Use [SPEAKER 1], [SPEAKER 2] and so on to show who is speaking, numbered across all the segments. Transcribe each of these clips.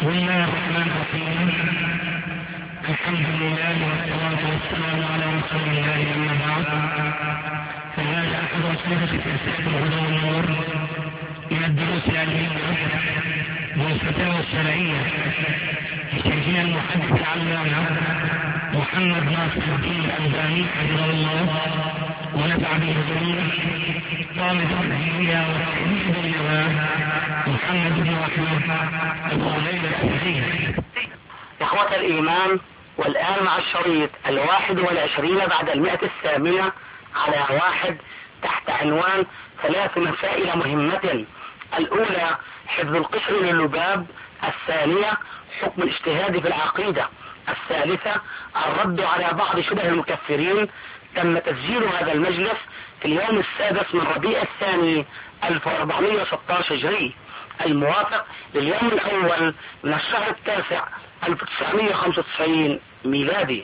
[SPEAKER 1] بسم الله الرحمن الرحيم. الحمد لله والصلاة والسلام على رسول الله أما بعد، فهذا أحد أسئلة سلسلة الهدى والنور من الدروس العلمية والفتاوى الشرعية لشيخنا المحدث العلامة محمد ناصر الدين الألباني حفظه الله ونفع به الجميع، طالب العلمية والتأليف بالنواه محمد بن أحمد أبو ليلى الأسدي.
[SPEAKER 2] إخوة الإيمان، والآن مع الشريط 21 بعد 108 على 1 تحت عنوان 3 مسائل مهمة. الأولى حفظ القشر للباب، الثانية حكم الاجتهاد في العقيدة، الثالثة الرد على بعض شبه المكفرين. تم تسجيل هذا المجلس في اليوم 6 من ربيع الثاني 1416 هجري، الموافق لليوم الأول من الشهر 9 1995 ميلادي.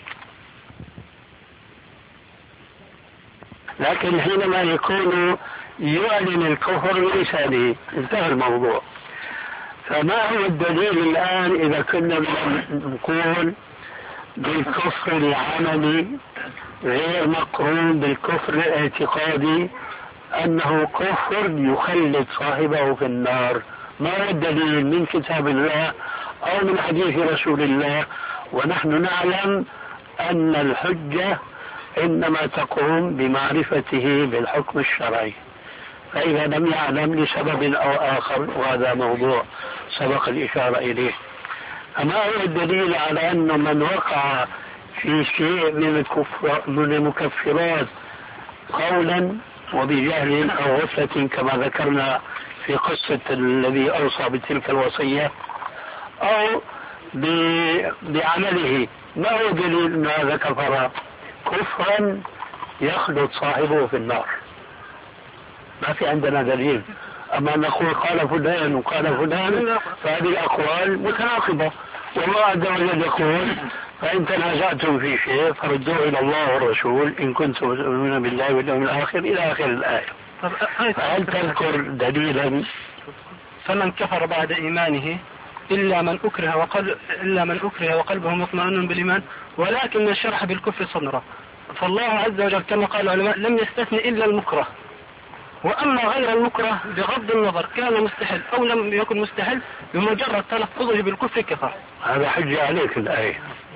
[SPEAKER 3] لكن حينما يكون يعلن الكفر بلسانه انتهى الموضوع. فما هو الدليل الآن إذا كنا نقول بالكفر العملي غير مقرون بالكفر الاعتقادي أنه كفر يخلد صاحبه في النار؟ ما هو الدليل من كتاب الله أو من حديث رسول الله؟ ونحن نعلم أن الحجة إنما تقوم بمعرفته بالحكم الشرعي، فإذا لم يعلم لسبب أو آخر، وهذا موضوع سبق الإشارة إليه. أما هو الدليل على أن من وقع في شيء من المكفرات قولا وبجهل أو غفلة كما ذكرنا في قصة الذي أوصى بتلك الوصية أو بعمله، ما هو دليل أن هذا كفر كفرا يخلد صاحبه في النار؟ ما في عندنا دليل. أما نقول قال فلان وقال فلان فهذه الأقوال متناقضة. والله عز وجل يقول فإن تنازعتم في شيء فردوه إلى الله والرسول إن كنتم تؤمنون بالله واليوم الآخر إلى آخر الآية. فهل تذكر دليلا؟
[SPEAKER 4] فمن كفر بعد إيمانه إلا من أكره وقلبه مطمئن بالإيمان ولكن من شرح بالكفر صدره. فالله عز وجل كما قال العلماء لم يستثني إلا المكره، وأما غير المكره بغض النظر كان مستحل أو لم يكن مستحل بمجرد تلفظه بالكفر كفر.
[SPEAKER 3] هذا حجة عليك الآية.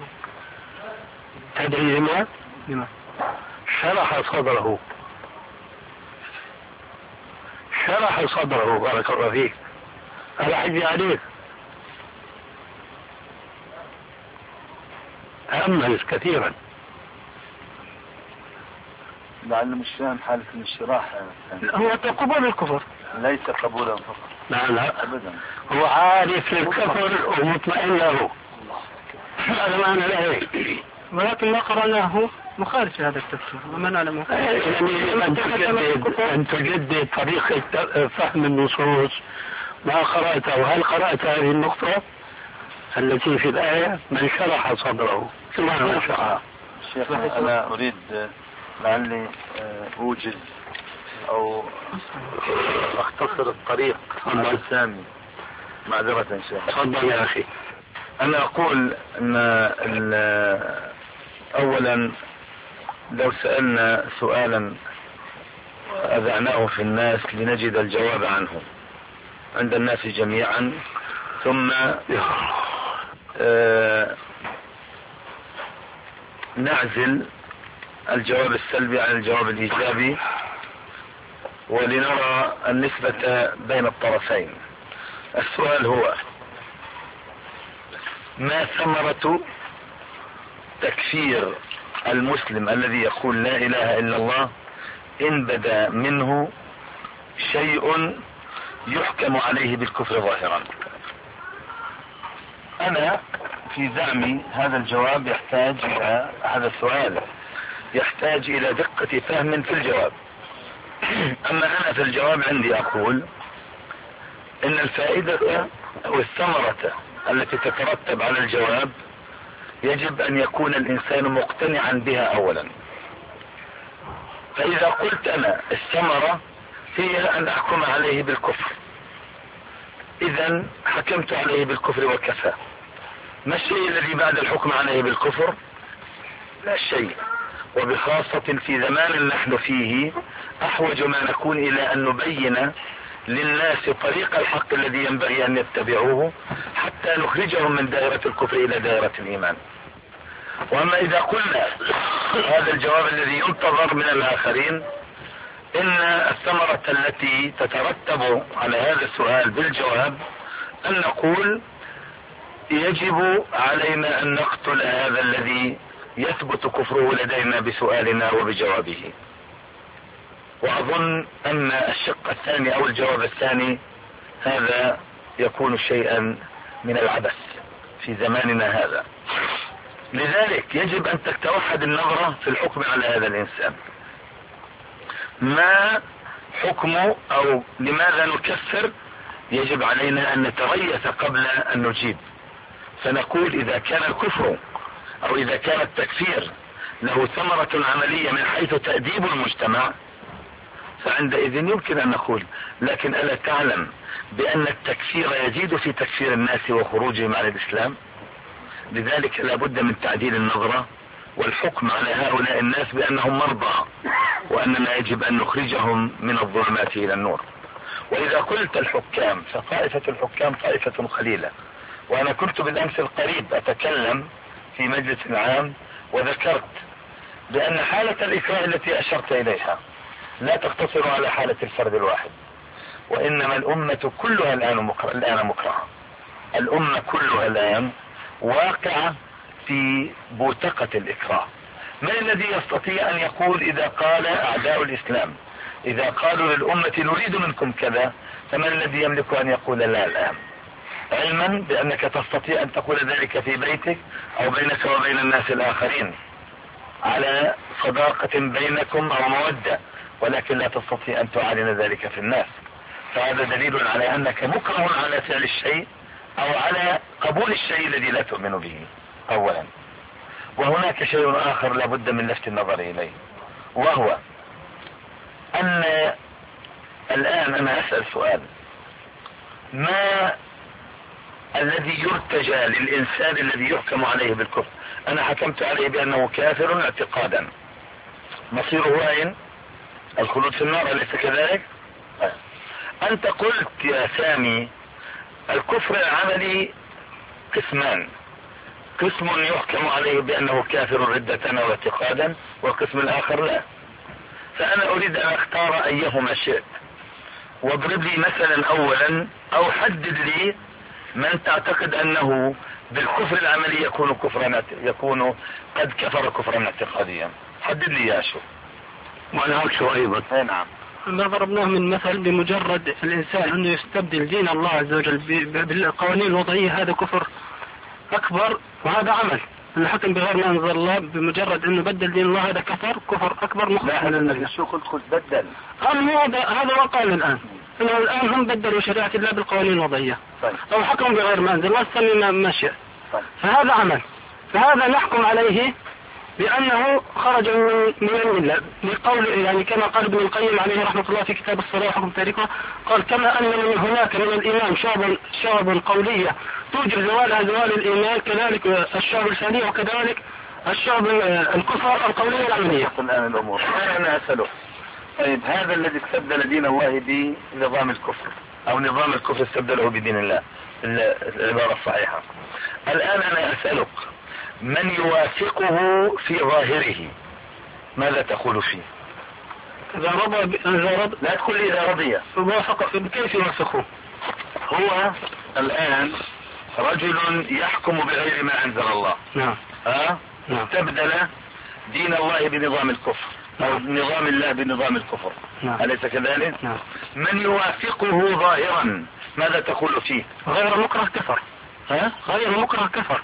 [SPEAKER 3] تدري لما؟ شرح صدره بارك الله فيك. هذا حجة عليك. تأمل كثيرا.
[SPEAKER 5] لعل مش فاهم حالة الانشراح.
[SPEAKER 4] هو قبول الكفر
[SPEAKER 5] ليس قبولا فقط.
[SPEAKER 3] لا
[SPEAKER 5] أبدا.
[SPEAKER 3] هو عارف الكفر ومطمئن له، هذا معنى له،
[SPEAKER 4] ولكن ما قرأناه مخالف لهذا التفسير وما نعلم.
[SPEAKER 3] أن تجدد طريقة فهم النصوص ما قرأته. وهل قرأت هذه النقطة التي في الآية من شرح صدره؟ ثم من شرح.
[SPEAKER 5] شيخ أنا أريد لعلي أوجز أو أختصر الطريق على سامي معذرة شيخ.
[SPEAKER 3] تفضل يا أخي.
[SPEAKER 5] أنا أقول أن أولا لو سألنا سؤالا أذعناه في الناس لنجد الجواب عنه عند الناس جميعا، ثم نعزل الجواب السلبي عن الجواب الإيجابي ولنرى النسبة بين الطرفين. السؤال هو: ما ثمرة تكفير المسلم الذي يقول لا إله إلا الله إن بدا منه شيء يحكم عليه بالكفر ظاهرا؟ أنا في زعمي هذا الجواب يحتاج إلى هذا السؤال يحتاج إلى دقة فهم في الجواب. أما أنا في الجواب عندي أقول إن الفائدة أو الثمرة التي تترتب على الجواب يجب أن يكون الإنسان مقتنعا بها أولا. فإذا قلت أنا الثمرة هي أن أحكم عليه بالكفر، إذا حكمت عليه بالكفر وكفى. ما الشيء الذي بعد الحكم عليه بالكفر؟ لا شيء، وبخاصة في زمان نحن فيه أحوج ما نكون إلى أن نبين للناس طريق الحق الذي ينبغي أن يتبعوه حتى نخرجهم من دائرة الكفر إلى دائرة الإيمان. وأما إذا قلنا هذا الجواب الذي ينتظر من الآخرين، إن الثمرة التي تترتب على هذا السؤال بالجواب أن نقول يجب علينا أن نقتل هذا الذي يثبت كفره لدينا بسؤالنا وبجوابه. وأظن أن الشق الثاني أو الجواب الثاني هذا يكون شيئا من العبث في زماننا هذا. لذلك يجب أن تتوحد النظرة في الحكم على هذا الإنسان. ما حكمه أو لماذا نكفر؟ يجب علينا أن نتريث قبل أن نجيب، فنقول إذا كان الكفر أو إذا كان التكفير له ثمرة عملية من حيث تأديب المجتمع فعندئذ يمكن أن نقول. لكن ألا تعلم بأن التكفير يزيد في تكفير الناس وخروجهم عن الإسلام؟ لذلك لا بد من تعديل النظرة والحكم على هؤلاء الناس بأنهم مرضى، وأننا يجب أن نخرجهم من الظلمات إلى النور. وإذا قلت الحكام فطائفة الحكام طائفة قليلة. وأنا كنت بالأمس القريب أتكلم في مجلس عام وذكرت بأن حالة الإكراه التي أشرت إليها لا تقتصر على حالة الفرد الواحد، وإنما الأمة كلها الآن مكرهة. الأمة كلها الآن واقعة في بوتقة الإكراه. من الذي يستطيع أن يقول إذا قال أعداء الإسلام إذا قالوا للأمة نريد منكم كذا، فمن الذي يملك أن يقول لا الآن؟ علما بأنك تستطيع أن تقول ذلك في بيتك أو بينك وبين الناس الآخرين على صداقة بينكم أو مودة، ولكن لا تستطيع أن تعلن ذلك في الناس. فهذا دليل على أنك مكره على فعل الشيء أو على قبول الشيء الذي لا تؤمن به أولا. وهناك شيء آخر لا بد من لفت النظر إليه، وهو أن الآن أنا أسأل سؤال: ما الذي يرتجى للإنسان الذي يحكم عليه بالكفر؟ أنا حكمت عليه بأنه كافر اعتقادا، مصيره أين؟ الخلود في النار، أليس كذلك؟ أنت قلت يا سامي الكفر العملي قسمان: قسم يحكم عليه بأنه كافر ردة أو اعتقادا، والقسم الآخر لا. فأنا أريد أن أختار أيهما شئت، واضرب لي مثلا أولا أو حدد لي من تعتقد أنه بالكفر العملي يكون قد كفر كفرا اعتقاديا. حدد لي يا شو.
[SPEAKER 3] وأنا أكشف أيضا.
[SPEAKER 5] نعم.
[SPEAKER 4] ما ضربناه من مثل بمجرد الإنسان أنه يستبدل دين الله عز وجل بالقوانين الوضعية، هذا كفر أكبر، وهذا عمل. الحكم بغير ما أنزل الله بمجرد أنه بدل دين الله هذا كفر أكبر مخالف للنبي.
[SPEAKER 5] شو قلت بدل؟
[SPEAKER 4] هذا وقال الآن إنه الآن هم بدلوا شريعة الله بالقوانين الوضعية.
[SPEAKER 5] طيب.
[SPEAKER 4] أو حكم بغير ما أنزل الله سمي ما شاء. طيب. فهذا عمل، فهذا نحكم عليه بأنه خرج من الملة بقول، يعني كما قال ابن القيم عليه رحمة الله في كتاب الصلاة وحكم تاريخه، قال: كما أن من هناك من الإيمان شعب قولية توجب زوالها زوال الإيمان، كذلك الشعب الثانية، وكذلك الشعب الكفر القولية العملية.
[SPEAKER 5] الآن الأمور أنا أسأله: طيب هذا الذي استبدل دين الله بنظام الكفر، أو نظام الكفر استبدله بدين الله، العبارة الصحيحة، الآن أنا أسألك: من يوافقه في ظاهره ماذا تقول فيه؟
[SPEAKER 4] إذا رضى
[SPEAKER 5] لا تقول لي إذا رضي.
[SPEAKER 4] كيف يوافقه؟
[SPEAKER 5] هو الآن رجل يحكم بغير ما أنزل الله.
[SPEAKER 4] نعم.
[SPEAKER 5] استبدل دين الله بنظام الكفر، أو نظام الله بنظام الكفر.
[SPEAKER 4] نعم.
[SPEAKER 5] أليس كذلك؟
[SPEAKER 4] نعم.
[SPEAKER 5] من يوافقه ظاهرا ماذا تقول فيه؟
[SPEAKER 4] غير مكره كفر. غير مكره كفر.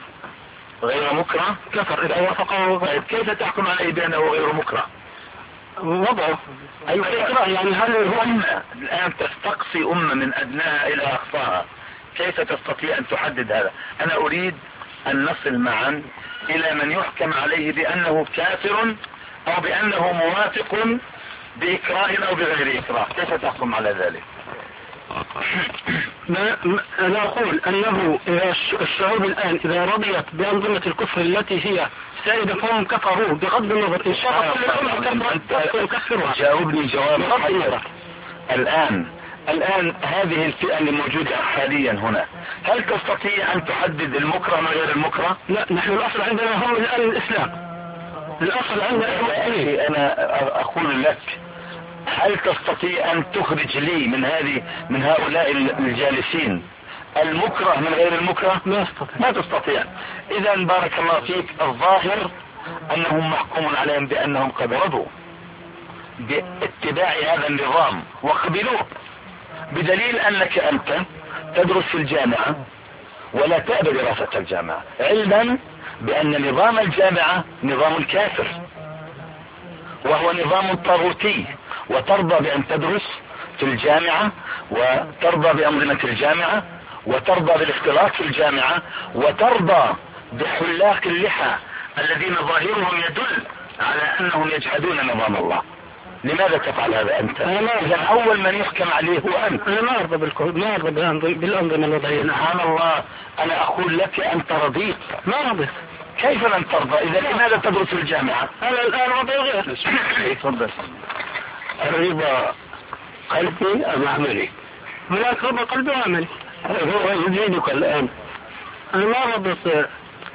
[SPEAKER 5] غير مكره
[SPEAKER 4] كفر إذا وافقه.
[SPEAKER 5] طيب كيف تحكم عليه بأنه غير مكره؟
[SPEAKER 4] وضعه أي إكراه، يعني هل هو
[SPEAKER 5] الآن تستقصي أمة من أدناها إلى أقصاها، كيف تستطيع أن تحدد هذا؟ أنا أريد أن نصل معا إلى من يحكم عليه بأنه كافر أو بأنه موافق بإكراه أو بغير إكراه، كيف تحكم على ذلك؟
[SPEAKER 4] أنا أقول أنه الشعوب الآن إذا رضيت بأنظمة الكفر التي هي سائدة فهم كفروا بغض النظر إن شاء الله كل الأمة كفرها.
[SPEAKER 5] جاوبني جواب محدد. الآن هذه الفئة اللي موجودة حاليا هنا، هل تستطيع أن تحدد المكره من غير المكره؟
[SPEAKER 4] لا، نحن الأصل عندنا هم الآن الإسلام. الأصل عندنا
[SPEAKER 5] أنا أقول لك، هل تستطيع أن تخرج لي من هؤلاء الجالسين المكره من غير المكره؟ ما تستطيع. إذا بارك الله فيك، الظاهر أنهم محكوم عليهم بأنهم قد رضوا باتباع هذا النظام وقبلوه، بدليل أنك أنت تدرس في الجامعة ولا تأبى دراسة الجامعة، علما بأن نظام الجامعة نظام كافر وهو نظام طاغوتي، وترضى بأن تدرس في الجامعة وترضى بأنظمة الجامعة وترضى بالاختلاط في الجامعة وترضى بحلاق اللحى الذين ظاهرهم يدل على أنهم يجحدون نظام الله. لماذا تفعل هذا أنت؟ إذا أول من يحكم عليه هو أنت.
[SPEAKER 4] أنا ما أرضى بالأنظمة الوضعية.
[SPEAKER 5] سبحان الله، أنا أقول لك أنت رضيت.
[SPEAKER 4] ما رضيت.
[SPEAKER 5] كيف لن ترضى؟ إذا لماذا تدرس في الجامعة؟
[SPEAKER 4] أنا الآن وضعي غير.
[SPEAKER 5] تفضل.
[SPEAKER 3] الرضا قلبي أم عملي؟
[SPEAKER 4] هناك رضا قلبي وعملي.
[SPEAKER 3] هو يزيدك الآن.
[SPEAKER 4] أنا ما رضيت.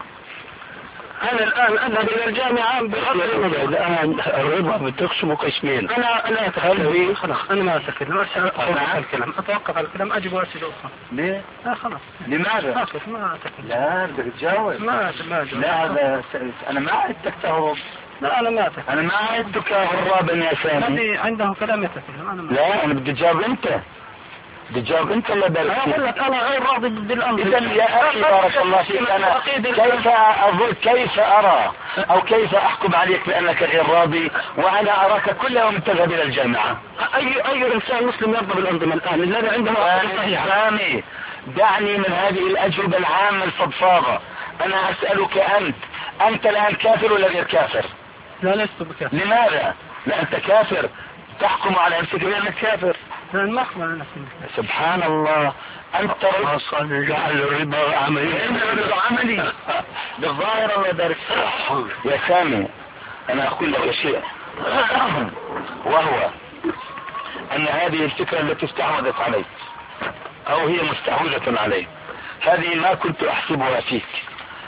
[SPEAKER 4] أنا الآن أذهب إلى الجامعة بغض النظر.
[SPEAKER 3] الآن الرضا بتقسمه قسمين.
[SPEAKER 4] أنا أتكلم. خلاص أنا ما أتكلم. أتوقف على الكلام. أجب أسئلة أخرى.
[SPEAKER 5] ليه؟
[SPEAKER 4] خلاص.
[SPEAKER 5] لماذا؟
[SPEAKER 4] ما أتكلم.
[SPEAKER 5] لا بدك تجاوب.
[SPEAKER 4] ما
[SPEAKER 5] لا هذا أنا ما عدتك تهرب.
[SPEAKER 4] لا أنا ما أتكلم.
[SPEAKER 5] أنا ما عدتك هرابا يا سامي.
[SPEAKER 4] الذي عنده كلام يتكلم. أنا ما.
[SPEAKER 5] لا أنا بدي تجاوب أنت. بتجاوب انت اللي
[SPEAKER 4] أنا أقول لك أنا غير راضي بالأمر.
[SPEAKER 5] إذا يا أخي بارك الله فيك، أنا كيف أرى أو كيف أحكم عليك بأنك غير راضي وأنا أراك كل يوم تذهب إلى الجامعة؟
[SPEAKER 4] أي إنسان مسلم يرضى بالأنظمة الآن الذي عندما
[SPEAKER 5] سامي دعني من هذه الأجوبة العامة الفضفاضة. أنا أسألك أنت الآن كافر ولا غير كافر؟
[SPEAKER 4] لا لست بكافر.
[SPEAKER 5] لماذا؟ لا أنت كافر، تحكم على نفسك بأنك كافر.
[SPEAKER 4] ما أحكم على نفسي.
[SPEAKER 5] سبحان الله، أنت
[SPEAKER 3] أصلا جعل الرضا
[SPEAKER 5] عملي بالظاهر. الله يبارك يا سامي، أنا أقول لك شيء، وهو أن هذه الفكرة التي استحوذت عليك أو هي مستحوذة عليك، هذه ما كنت أحسبها فيك،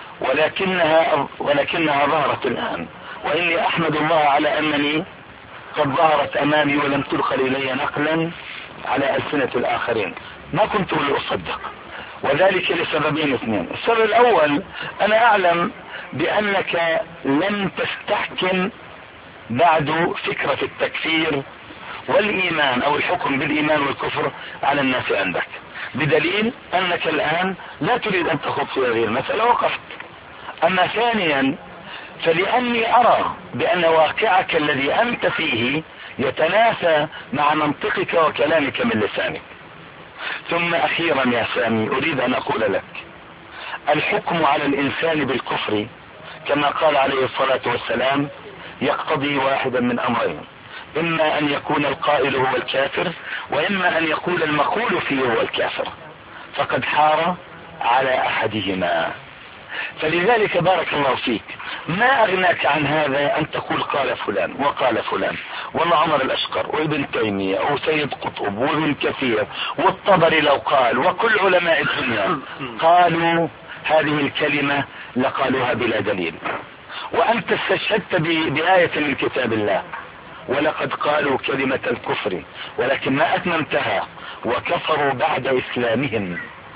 [SPEAKER 5] ولكنها ظهرت الآن، وإني أحمد الله على أنني قد ظهرت أمامي ولم تدخل إلي نقلا على ألسنة الآخرين. ما كنت لأصدق، وذلك لسببين اثنين. السبب الأول، أنا أعلم بأنك لم تستحكم بعد فكرة التكفير والإيمان أو الحكم بالإيمان والكفر على الناس عندك، بدليل أنك الآن لا تريد أن تخوض في هذه المسألة وقفت. أما ثانيا، فلأني أرى بأن واقعك الذي أنت فيه يتنافى مع منطقك وكلامك من لسانك. ثم أخيرا يا سامي، أريد أن أقول لك، الحكم على الإنسان بالكفر كما قال عليه الصلاة والسلام يقتضي واحدا من أمرين، إما أن يكون القائل هو الكافر، وإما أن يكون المقول فيه هو الكافر، فقد حار على أحدهما. فلذلك بارك الله فيك، ما أغناك عن هذا أن تقول قال فلان وقال فلان، والله عمر الأشقر وابن تيمية وسيد قطب وابن كثير والطبري لو قال، وكل علماء الدنيا قالوا هذه الكلمة لقالوها بلا دليل، وأنت استشهدت بآية من كتاب الله، ولقد قالوا كلمة الكفر ولكن ما أتممتها وكفروا بعد إسلامهم.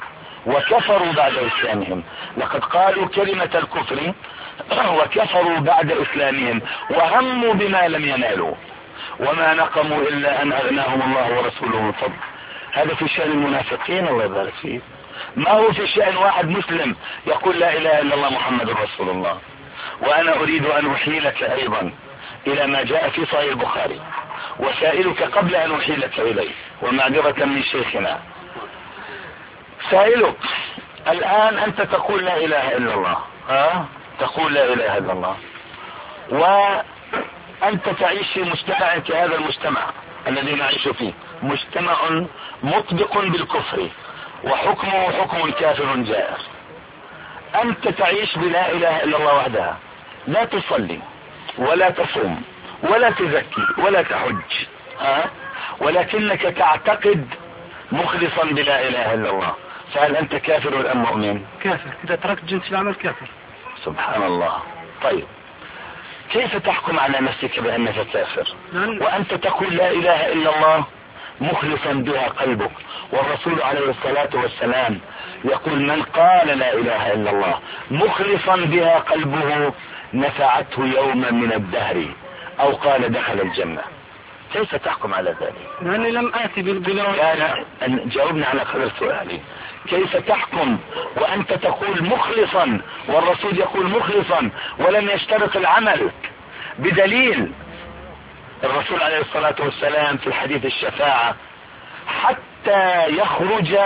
[SPEAKER 5] لقد قالوا كلمة الكفر وكفروا بعد إسلامهم وهموا بما لم ينالوا وما نقموا إلا أن أغناهم الله ورسوله من فضل. هذا في شأن المنافقين الله يبارك فيه، ما هو في شأن واحد مسلم يقول لا إله إلا الله محمد رسول الله. وأنا أريد أن أحيلك أيضا إلى ما جاء في صحيح البخاري، وسائلك قبل أن أحيلك إليه ومعذرة من شيخنا، سائلك الآن أنت تقول لا إله إلا الله، تقول لا إله إلا الله، وأنت تعيش في مجتمع كهذا المجتمع الذي نعيش فيه، مجتمع مطبق بالكفر وحكمه حكم كافر جائر. أنت تعيش بلا إله إلا الله وحدها، لا تصلي ولا تصوم ولا تزكي ولا تحج، ولكنك تعتقد مخلصا بلا إله إلا الله، فهل أنت كافر أم مؤمن؟
[SPEAKER 4] كافر إذا تركت جنس العمل كافر.
[SPEAKER 5] سبحان الله. طيب كيف تحكم على نفسك بأنك كافر وأنت تقول لا إله إلا الله مخلصا بها قلبك؟ والرسول عليه الصلاة والسلام يقول من قال لا إله إلا الله مخلصا بها قلبه نفعته يوما من الدهر، أو قال دخل الجنة. كيف تحكم على ذلك؟
[SPEAKER 4] لأني لم آتي
[SPEAKER 5] جاوبني على قدر سؤالي. كيف تحكم وأنت تقول مخلصا والرسول يقول مخلصا ولم يشترط العمل؟ بدليل الرسول عليه الصلاة والسلام في الحديث الشفاعة حتى يخرج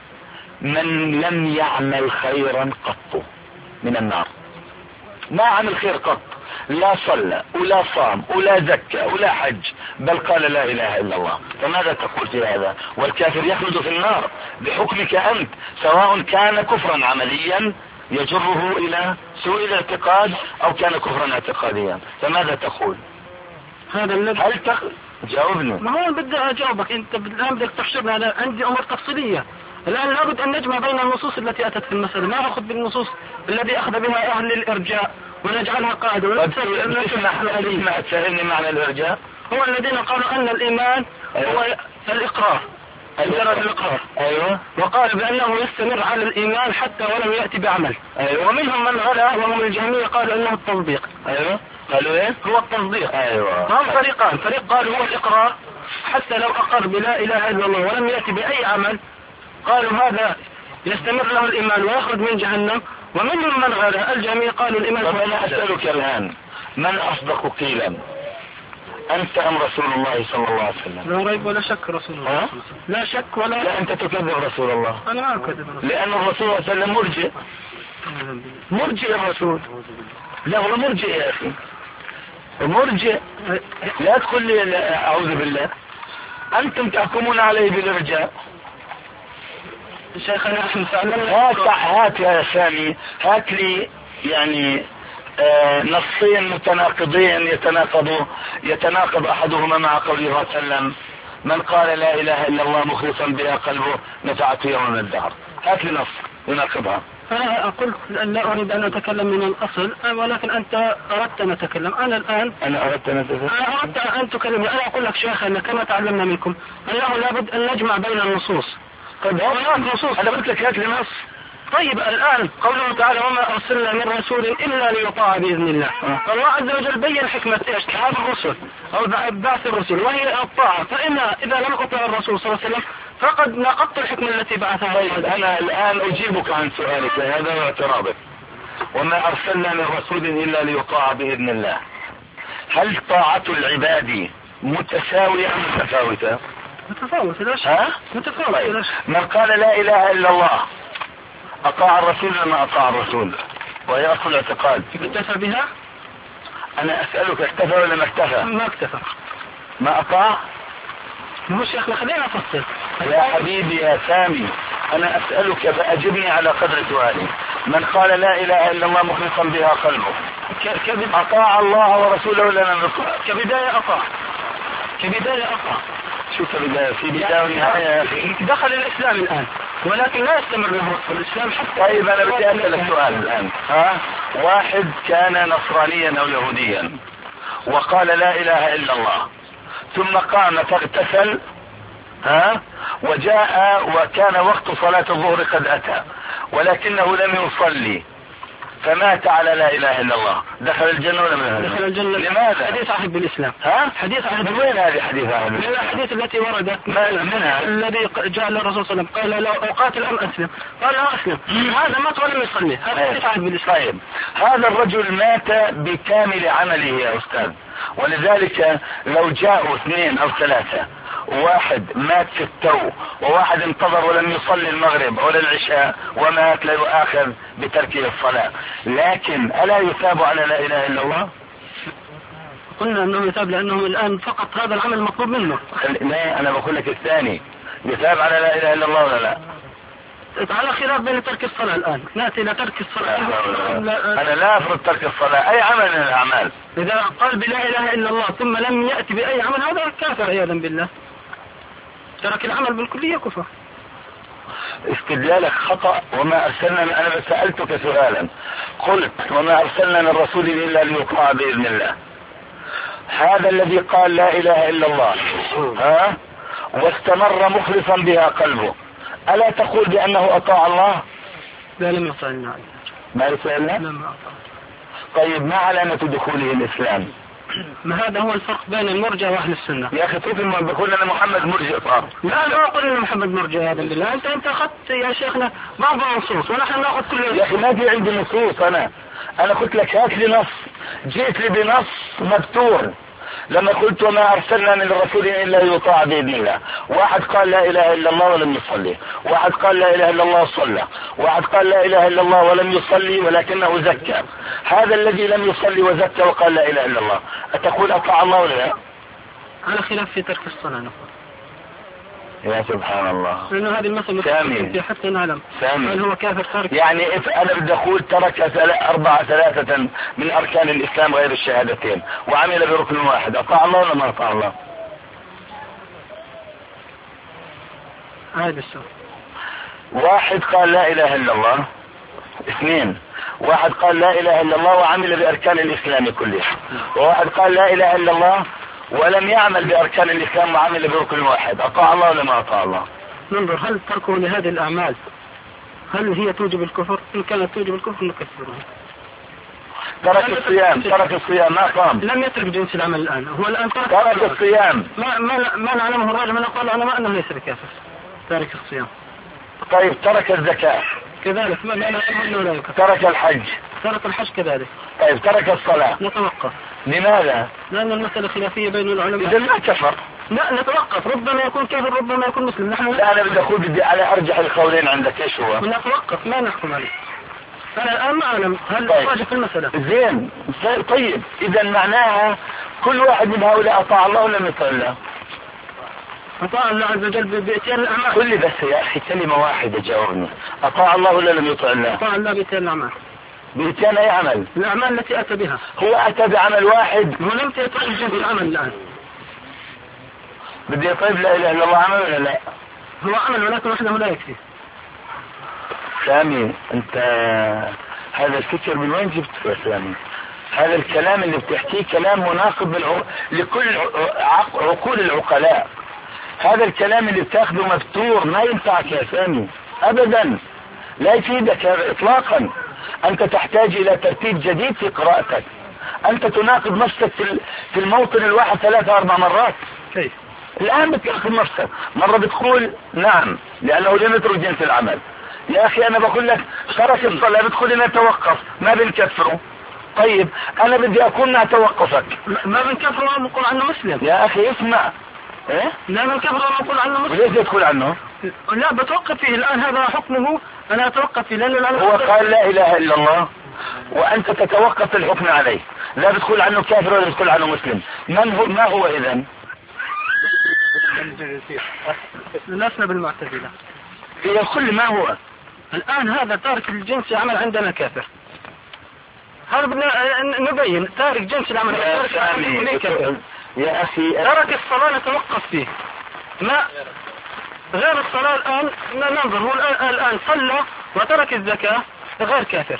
[SPEAKER 5] من لم يعمل خيرا قط من النار، ما عمل خير قط، لا صلى ولا صام ولا زكى ولا حج، بل قال لا إله إلا الله. فماذا تقول في هذا؟ والكافر يخلد في النار بحكمك أنت، سواء كان كفرا عمليا يجره إلى سوء الاعتقاد أو كان كفرا اعتقاديا. فماذا تقول؟
[SPEAKER 4] هذا الذي
[SPEAKER 5] جاوبني.
[SPEAKER 4] ما هو بدي أجاوبك. أنت الآن بدك تحشرنا على عندي أمور تفصيلية. الآن لابد أن نجمع بين النصوص التي أتت في المسألة، ما نأخذ بالنصوص الذي أخذ بها أهل الإرجاء ونجعلها قاعدة.
[SPEAKER 5] تسألني معنى الإرجاء؟
[SPEAKER 4] هو الذين قالوا أن الإيمان هو الإقرار، مجرد الإقرار.
[SPEAKER 5] أيوة.
[SPEAKER 4] وقال بأنه يستمر على الإيمان حتى ولم يأتي بعمل. أيوة. ومنهم من غلا وهم الجهمية قالوا أنه التصديق.
[SPEAKER 5] أيوة. قالوا إيه؟
[SPEAKER 4] هو التصديق.
[SPEAKER 5] أيوة.
[SPEAKER 4] هم فريقان، فريق قالوا هو الإقرار حتى لو أقر بلا إله إلا الله ولم يأتي بأي عمل قالوا هذا يستمر له الإيمان ويخرج من جهنم. ومنهم من غلا الجميع قالوا الإيمان.
[SPEAKER 5] طب أنا أسألك الآن من أصدق قيلا، أنت أم رسول الله صلى الله عليه وسلم؟
[SPEAKER 4] لا ريب ولا شك رسول الله صلى الله عليه وسلم. لا شك ولا.
[SPEAKER 5] لا أنت تكذب رسول الله.
[SPEAKER 4] أنا ما أكذب رسول.
[SPEAKER 5] لأن الرسول صلى الله عليه وسلم مرجئ. مرجئ الرسول. لا هو مرجئ يا أخي، مرجئ. لا تقول لي أعوذ بالله. أنتم تحكمون عليه بالإرجاء.
[SPEAKER 4] شيخنا احنا فعلا
[SPEAKER 5] هات يا سامي، هات لي يعني نصين متناقضين يتناقض احدهما مع قوله صلى الله عليه وسلم من قال لا اله الا الله مخلصا بها قلبه نفعته يوم من الدهر. هات لي نص يناقضها.
[SPEAKER 4] انا قلت لا اريد ان اتكلم من الاصل، ولكن انت اردت ان اتكلم. انا اردت ان تكلمني. انا اقول لك شيخنا كما تعلمنا منكم انه لابد ان نجمع بين النصوص.
[SPEAKER 5] طيب هناك نصوص، انا قلت لك هات لي نص.
[SPEAKER 4] طيب الآن قوله تعالى وما أرسلنا من رسول إلا ليطاع بإذن الله. الله عز وجل بين حكمة إشتهاب الرسل أو بعث الرسل وهي الطاعة. فإن إذا لم أطع الرسول صلى الله عليه وسلم فقد نقضت الحكمة التي بعثها.
[SPEAKER 5] طيب أنا الآن أجيبك عن سؤالك هذا واعتراضك. وما أرسلنا من رسول إلا ليطاع بإذن الله. هل طاعة العباد متساوية أم متفاوتة؟
[SPEAKER 4] متفاوتة. لا شك. متفاوتة.
[SPEAKER 5] من قال لا إله إلا الله أطاع الرسول لما أطاع الرسول وهي أصل اعتقاد.
[SPEAKER 4] اكتفى بها؟
[SPEAKER 5] أنا أسألك اكتفى ولا ما اكتفى؟
[SPEAKER 4] ما اكتفى.
[SPEAKER 5] ما أطاع؟
[SPEAKER 4] مو شيخنا خلينا نفصل.
[SPEAKER 5] يا حبيبي يا سامي أنا أسألك فأجبني على قدر سؤالي. من قال لا إله إلا الله مخلصا بها قلبه أطاع الله ورسوله ولا لم يطع؟
[SPEAKER 4] كبداية أطاع.
[SPEAKER 5] شو كبداية؟ في بداية ونهاية يا أخي.
[SPEAKER 4] دخل الإسلام الآن ولكن لا يستمر له الإسلام حتى.
[SPEAKER 5] طيب أنا بدي أسألك سؤال الآن. واحد كان نصرانيا أو يهوديا وقال لا إله إلا الله ثم قام فاغتسل وجاء وكان وقت صلاة الظهر قد أتى ولكنه لم يصلي فمات على لا اله الا الله، دخل الجنة ولا ما
[SPEAKER 4] دخل الجنة؟
[SPEAKER 5] لماذا؟
[SPEAKER 4] حديث عهد بالاسلام. حديث عهد.
[SPEAKER 5] من وين هذه حديث عهد؟
[SPEAKER 4] من الاحاديث التي وردت
[SPEAKER 5] منها
[SPEAKER 4] الذي جاء الرسول صلى الله عليه وسلم قال لو اقاتل ام اسلم؟ قال لا اسلم. هذا مات ولم يصلي. هذا حديث عهد بالاسلام.
[SPEAKER 5] طيب هذا الرجل مات بكامل عمله يا استاذ، ولذلك لو جاءوا 2 أو 3 واحد مات في التو وواحد انتظر ولم يصلي المغرب ولا العشاء ومات لا يؤاخذ بتركه الصلاة، لكن ألا يثاب على لا إله إلا الله؟
[SPEAKER 4] قلنا أنه يثاب لأنهم الآن فقط هذا العمل المطلوب منه.
[SPEAKER 5] لا أنا بقول لك الثاني يثاب على لا إله إلا الله ولا لا؟
[SPEAKER 4] على خلاف بين ترك الصلاة الآن، نأتي إلى ترك الصلاة.
[SPEAKER 5] أنا لا أفرض ترك الصلاة أي عمل من الأعمال.
[SPEAKER 4] إذا قال بلا إله إلا الله ثم لم يأتي بأي عمل هذا كافر عياذا بالله، ترك العمل بالكلية كفر.
[SPEAKER 5] استدلالك خطأ. وما أرسلنا، أنا سألتك سؤالا قلت وما أرسلنا من رسول إلا ليطاع بإذن الله. هذا الذي قال لا إله إلا الله واستمر مخلصا بها قلبه، ألا تقول بأنه أطاع الله؟
[SPEAKER 4] لا لم يطعنا.
[SPEAKER 5] ما يسألنا؟
[SPEAKER 4] لم أطاع.
[SPEAKER 5] طيب ما علامة دخوله الإسلام؟
[SPEAKER 4] ما هذا هو الفرق بين المرجع وأهل السنة.
[SPEAKER 5] يا أخي طيب ما بقول أنا محمد مرجع صار.
[SPEAKER 4] لا أقول أن محمد مرجع هذا بالله. أنت أخذت يا شيخنا بعض النصوص ونحن نأخذ كل.
[SPEAKER 5] يا أخي ما في عندي نصوص. أنا قلت لك هات لي نص، جئت لي بنص مبتور لما قلت وما أرسلنا من الرسول إلا يطاع بإذن الله. واحد قال لا إله إلا الله ولم يصلي، واحد قال لا إله إلا الله وصلى، واحد قال لا إله إلا الله ولم يصلي ولكنه زكى. هذا الذي لم يصلي وزكى وقال لا إله إلا الله أتقول أطاع الله ولا لا؟
[SPEAKER 4] على خلاف في ترك الصلاة نقول.
[SPEAKER 5] يا سبحان الله.
[SPEAKER 4] لأنه هذه المسألة
[SPEAKER 5] سامي
[SPEAKER 4] حتى نعلم هل هو كافر تارك.
[SPEAKER 5] يعني أنا بدي أقول ترك ثلاثة من أركان الإسلام غير الشهادتين وعمل بركن واحد، أطاع الله ولا ما أطاع الله؟
[SPEAKER 4] هذا السؤال.
[SPEAKER 5] واحد قال لا إله إلا الله، اثنين واحد قال لا إله إلا الله وعمل بأركان الإسلام كلها، وواحد قال لا إله إلا الله ولم يعمل بأركان الإسلام وعمل بركن واحد، أطاع الله ولا ما أطاع الله؟
[SPEAKER 4] ننظر هل تركه لهذه الأعمال هل هي توجب الكفر؟ إن كانت توجب الكفر نكفره.
[SPEAKER 5] ترك الصيام ما قام.
[SPEAKER 4] لم يترك جنس العمل الآن، هو الآن
[SPEAKER 5] ترك الصيام.
[SPEAKER 4] ما نعلمه الراجع من أقوال العلماء أنه ليس بكافر تارك الصيام.
[SPEAKER 5] طيب ترك الزكاة
[SPEAKER 4] كذلك ما نعلمه أنه لا يكفر.
[SPEAKER 5] ترك الحج.
[SPEAKER 4] ترك الحج كذلك.
[SPEAKER 5] طيب ترك الصلاة.
[SPEAKER 4] نتوقف.
[SPEAKER 5] لماذا؟
[SPEAKER 4] لأن المسألة خلافية بين العلماء.
[SPEAKER 5] إذا ما كفر.
[SPEAKER 4] لا نتوقف، ربما يكون كافر ربما يكون مسلم. نحن
[SPEAKER 5] لا أنا بدي أقول على أرجح القولين عندك إيش هو؟
[SPEAKER 4] نتوقف ما نحكم عليه. أنا الآن ما أعلم هل راجع في المسألة.
[SPEAKER 5] زين طيب إذا معناها كل واحد من هؤلاء أطاع الله ولم يطع الله؟
[SPEAKER 4] أطاع الله عز وجل بإتيان الأعمال.
[SPEAKER 5] قل لي بس يا أخي كلمة واحدة جاوبني، أطاع الله ولا لم يطع الله؟
[SPEAKER 4] أطاع الله بإتيان الأعمال.
[SPEAKER 5] بإتيان أي عمل؟
[SPEAKER 4] الأعمال التي أتى بها.
[SPEAKER 5] هو أتى بعمل واحد.
[SPEAKER 4] ولم تأتي الجنس العمل الآن.
[SPEAKER 5] بدي طيب لا إله إلا الله عمل ولا لا؟
[SPEAKER 4] هو عمل ولكن وحده لا يكفي.
[SPEAKER 5] سامي أنت هذا الفكر من وين جبته يا سامي؟ هذا الكلام اللي بتحكيه كلام مناقض لكل عقول العقلاء. هذا الكلام اللي بتاخده مفتور ما ينفعك يا سامي أبدا، لا يفيدك إطلاقا. أنت تحتاج إلى ترتيب جديد في قراءتك. أنت تناقض نفسك في الموطن الواحد 3-4 مرات.
[SPEAKER 4] كيف؟
[SPEAKER 5] الآن بتناقض نفسك، مرة بتقول نعم لأنه لم يترك جنس العمل. يا أخي أنا بقول لك ترك الصلاة بتقول لنا توقف ما بنكفره. طيب أنا بدي أكون أتوقفك
[SPEAKER 4] ما بنكفره ونقول عنه مسلم.
[SPEAKER 5] يا أخي اسمع إيه؟
[SPEAKER 4] لا بنكفره ونقول عنه مسلم.
[SPEAKER 5] وليش تقول عنه؟
[SPEAKER 4] لا بتوقف فيه الآن هذا حكمه أنا أتوقف فيه لأنه
[SPEAKER 5] هو قال لا إله إلا الله وأنت تتوقف في الحكم عليه، لا بتقول عنه كافر ولا بتقول عنه مسلم. ما هو إذن؟
[SPEAKER 4] لسنا بالمعتزلة.
[SPEAKER 5] هي كل ما هو
[SPEAKER 4] الآن هذا تارك الجنس عمل عندنا كافر. هذا بدنا نبين تارك جنس العمل كافر.
[SPEAKER 5] يا أخي
[SPEAKER 4] ترك الصلاة نتوقف فيه. ما غير الصلاة الآن ننظر هو الآن صلى وترك الزكاة غير كافر.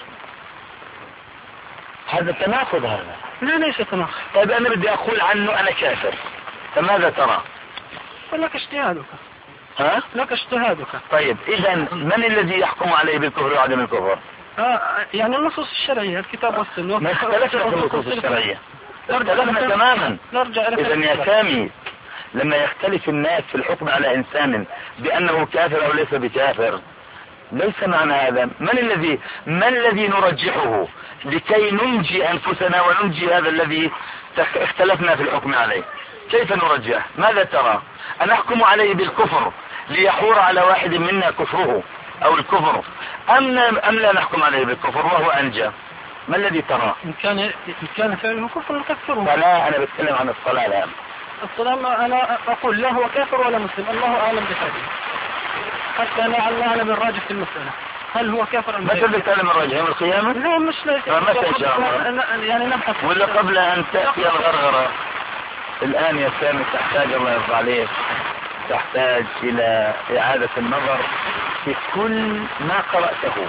[SPEAKER 5] هذا تناقض هذا.
[SPEAKER 4] لا ليس تناقض.
[SPEAKER 5] طيب أنا بدي أقول عنه أنا كافر، فماذا ترى؟
[SPEAKER 4] لك اجتهادك.
[SPEAKER 5] ها؟
[SPEAKER 4] لك اجتهادك.
[SPEAKER 5] طيب إذا من الذي يحكم عليه بالكفر وعدم الكفر؟
[SPEAKER 4] يعني النصوص الشرعية الكتاب والسنة.
[SPEAKER 5] ما اختلفنا في النصوص الشرعية، اختلفنا تماما. إذا يا سامي لما يختلف الناس في الحكم على إنسان بأنه كافر أو ليس بكافر ليس معنى هذا ما الذي نرجحه لكي ننجي أنفسنا وننجي هذا الذي اختلفنا في الحكم عليه. كيف نرجح؟ ماذا ترى؟ أن نحكم عليه بالكفر ليحور على واحد منا كفره أو الكفر أم لا نحكم عليه بالكفر وهو أنجى؟ ما الذي تراه؟
[SPEAKER 4] إن كان فعله كفر نكفره.
[SPEAKER 5] فلا، أنا بتكلم عن الصلاة الآن.
[SPEAKER 4] الصلاة أنا أقول لا هو كافر ولا مسلم، الله أعلم بحاله، حتى لا أعلم الراجح في المسألة هل هو كافر أم
[SPEAKER 5] متى بتكلم الرجل يوم القيامة؟
[SPEAKER 4] لا مش ليس
[SPEAKER 5] متى إن شاء الله؟
[SPEAKER 4] يعني نبحث.
[SPEAKER 5] ولا قبل أن تأتي الغرغرة الآن يا سامي تحتاج، الله يرضى عليك، تحتاج إلى إعادة النظر في كل ما قرأته.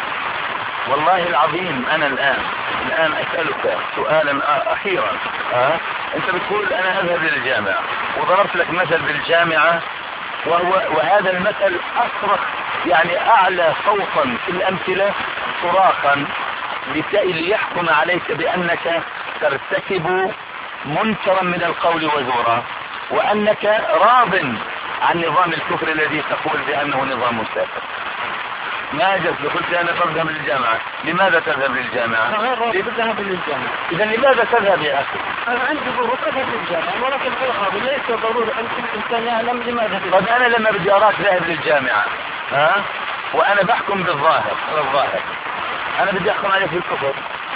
[SPEAKER 5] والله العظيم أنا الآن أسألك سؤالا أخيرا. أنت بتقول أنا أذهب للجامعة، وضربت لك مثل بالجامعة، وهذا المثل أصرخ يعني أعلى صوتا في الأمثلة صراخا ليحكم عليك بأنك ترتكب منكرا من القول وزورا، وأنك راض عن نظام الكفر الذي تقول بأنه نظام كافر. ما جزت قلت أنا بذهب للجامعة. لماذا تذهب للجامعة؟
[SPEAKER 4] بذهب للجامعة.
[SPEAKER 5] إذا لماذا تذهب يا أخي؟
[SPEAKER 4] أنا عندي ظروف أذهب للجامعة، ولكن ليس ضروري أن كل إنسان يعلم لماذا.
[SPEAKER 5] طب أنا لما بدي أراك ذاهب للجامعة وأنا بحكم بالظاهر، على الظاهر أنا بدي أحكم عليك بالكفر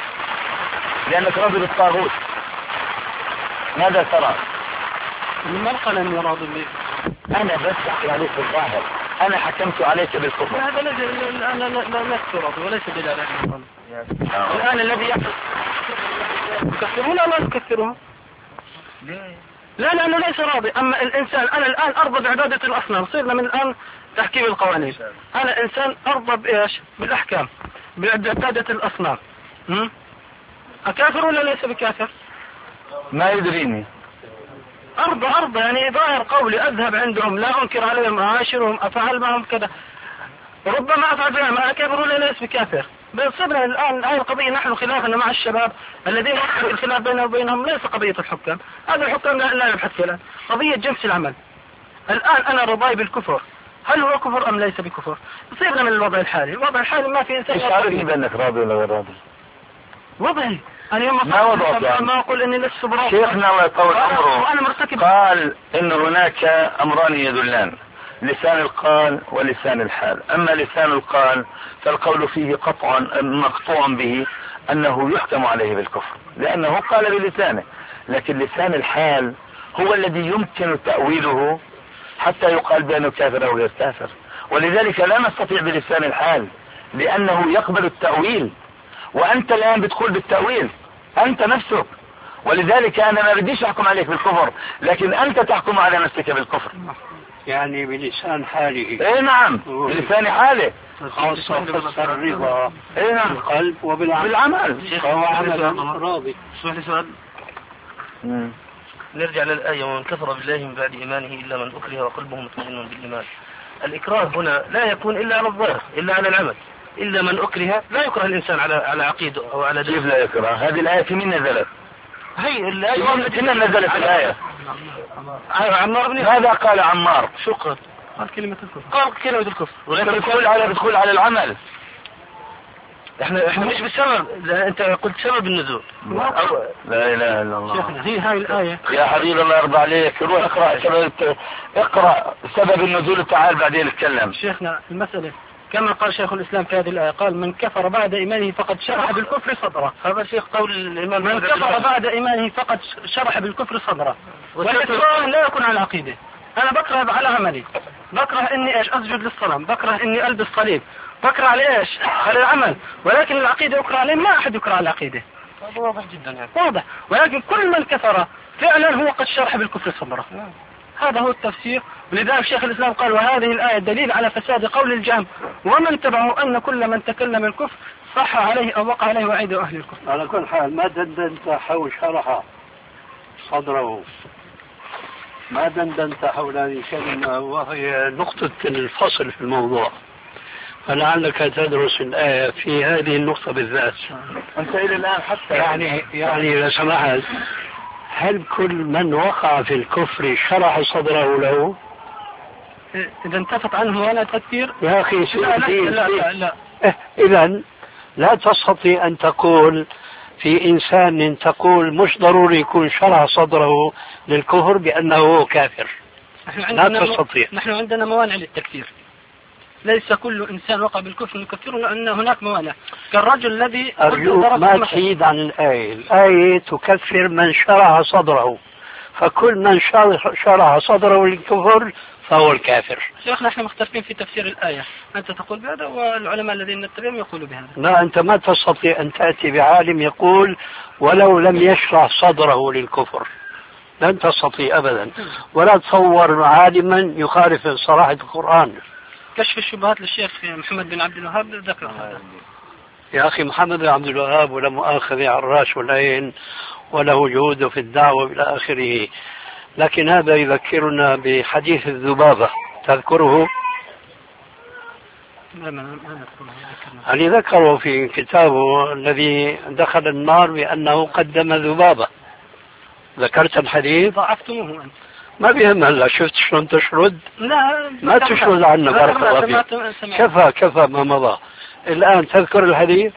[SPEAKER 5] لأنك راضي بالطاغوت، ماذا ترى؟
[SPEAKER 4] من قال أني راضي به؟
[SPEAKER 5] أنا بس أحكم عليك بالظاهر، أنا حكمت عليك بالكفر.
[SPEAKER 4] هذا أنا لا أكثر وليس دلالة. الآن الذي يحدث يكفرون أو لا يكفرون؟ لا لأنه ليس راضي. أما الإنسان أنا الآن أرضى بعبادة الأصنام، صرنا من الآن تحكيم القوانين. أنا إنسان أرضى بإيش؟ بالأحكام، بعبادة الأصنام. أكافر ولا ليس بكافر؟
[SPEAKER 5] ما يدريني.
[SPEAKER 4] أرضى يعني ظاهر قولي، أذهب عندهم لا أنكر عليهم، أعاشرهم، أفعل معهم كذا، ربما أفعل بهم، أكافر ولا ليس بكافر. بصرنا الآن هذه القضية نحن خلافنا مع الشباب الذين يحدث الخلاف بيننا وبينهم ليس قضية الحكام، هذا الحكام لا يبحث فيها، قضية جنس العمل. الآن أنا رضاي بالكفر، هل هو كفر أم ليس بكفر؟ صرنا من الوضع الحالي، الوضع الحالي ما في إنسان.
[SPEAKER 5] إيش عارفني بأنك راضي ولا غير راضي؟
[SPEAKER 4] وضعي أنا يوم ما أقول إني لست براضي.
[SPEAKER 5] شيخنا الله يطول عمره
[SPEAKER 4] وأنا مرتكب
[SPEAKER 5] قال إن هناك أمران يدلان، لسان القال ولسان الحال. أما لسان القال فالقول فيه قطعا مقطوع به أنه يحكم عليه بالكفر لأنه قال بلسانه، لكن لسان الحال هو الذي يمكن تأويله حتى يقال بأنه كافر أو غير كافر، ولذلك لا نستطيع بلسان الحال لأنه يقبل التأويل، وأنت الآن بتقول بالتأويل أنت نفسك، ولذلك أنا ما بديش أحكم عليك بالكفر، لكن أنت تحكم على نفسك بالكفر.
[SPEAKER 3] يعني بلسان حاله.
[SPEAKER 5] ايه نعم بلسان حاله،
[SPEAKER 3] خاصة فسر الرضا.
[SPEAKER 5] ايه نعم
[SPEAKER 3] بالقلب وبالعمل.
[SPEAKER 5] فهو
[SPEAKER 3] عمل راضي.
[SPEAKER 4] اسمح لي سؤال. نرجع للآية: ومن كفر بالله من بعد إيمانه إلا من أكره وقلبه مطمئن بالإيمان. الإكراه هنا لا يكون إلا على الظاهر، إلا على العمل. إلا من أكره، لا يكره الإنسان على عقيده أو على دين.
[SPEAKER 5] كيف لا يكره؟ هذه الآية في من نزلت؟
[SPEAKER 4] هي الآية
[SPEAKER 5] في من نزلت الآية؟
[SPEAKER 4] عمار بن
[SPEAKER 5] ماذا قال عمار؟
[SPEAKER 4] شكرا. قال كلمة الكفر.
[SPEAKER 5] ولكن بتقول على العمل.
[SPEAKER 4] احنا مش بسبب، انت قلت سبب النزول.
[SPEAKER 5] لا اله الا الله.
[SPEAKER 4] شيخنا هي هاي الآية.
[SPEAKER 5] يا حبيبي الله يرضى عليك، روح اقرأ سبب النزول وتعال بعدين نتكلم.
[SPEAKER 4] شيخنا المسألة كما قال شيخ الإسلام في هذه الآية، قال من كفر بعد إيمانه فقد شرح بالكفر صدره. هذا شيخ قول الإمام. من كفر بعد إيمانه فقد شرح بالكفر صدره. والإكراه لا يكون على العقيدة. أنا بكره على عملي، بكره إني إيش أسجد للصنم، بكره إني ألبس صليب، بكره على إيش؟ على العمل، ولكن العقيدة يكره عليه، ما أحد يكره على العقيدة. هذا واضح جدا يعني. واضح، ولكن كل من كفر فعلا هو قد شرح بالكفر صدره. هذا هو التفسير. ولذلك شيخ الإسلام قال: وهذه الآية دليل على فساد قول الجهم ومن تبعه أن كل من تكلم الكفر صح عليه أو وقع عليه وعيد أهل الكفر.
[SPEAKER 3] على كل حال ما دندنت حول شرح صدره، ما دندنت حول هذه الكلمة وهي نقطة الفصل في الموضوع، فلعلك تدرس الآية في هذه النقطة بالذات.
[SPEAKER 5] أنت إلى الآن حتى
[SPEAKER 3] يعني إذا سمحت، هل كل من وقع في الكفر شرح صدره له؟
[SPEAKER 4] إذا انتفت عنه ولا تكفير
[SPEAKER 3] يا أخي
[SPEAKER 4] لا.
[SPEAKER 3] إذا لا تستطيع أن تقول في إنسان تقول مش ضروري يكون شرح صدره للكفر بأنه كافر. لا تستطيع.
[SPEAKER 4] نحن عندنا موانع للتكفير، ليس كل إنسان وقع بالكفر نكفره، لأن هناك موانع. كالرجل الذي
[SPEAKER 3] أرجوك ما تحيد عن الآية. الآية تكفر من شرح صدره، فكل من شرح صدره للكفر فهو الكافر.
[SPEAKER 4] شيخنا احنا مختلفين في تفسير الآية، أنت تقول بهذا والعلماء الذين نتبعهم يقولوا بهذا.
[SPEAKER 3] لا، أنت ما تستطيع أن تأتي بعالم يقول ولو لم يشرح صدره للكفر، لن تستطيع أبدا. ولا تصور عالما يخالف صراحة القرآن.
[SPEAKER 4] كشف الشبهات للشيخ محمد بن عبد الوهاب ذكر هذا.
[SPEAKER 3] يا أخي محمد بن عبد الوهاب ولا مؤاخذة على الراس والعين، وله جهوده في الدعوة إلى آخره، لكن هذا يذكرنا بحديث الذبابة، تذكره؟ يعني ذكره في كتابه الذي دخل النار بأنه قدم ذبابة. ذكرت الحديث؟
[SPEAKER 4] ضعفتموه أنت.
[SPEAKER 3] ما بيهم هلا، شفت شلون تشرد؟
[SPEAKER 4] لا
[SPEAKER 3] ما تشرد عنا، بارك الله فيك. كفى ما مضى. الآن تذكر الحديث؟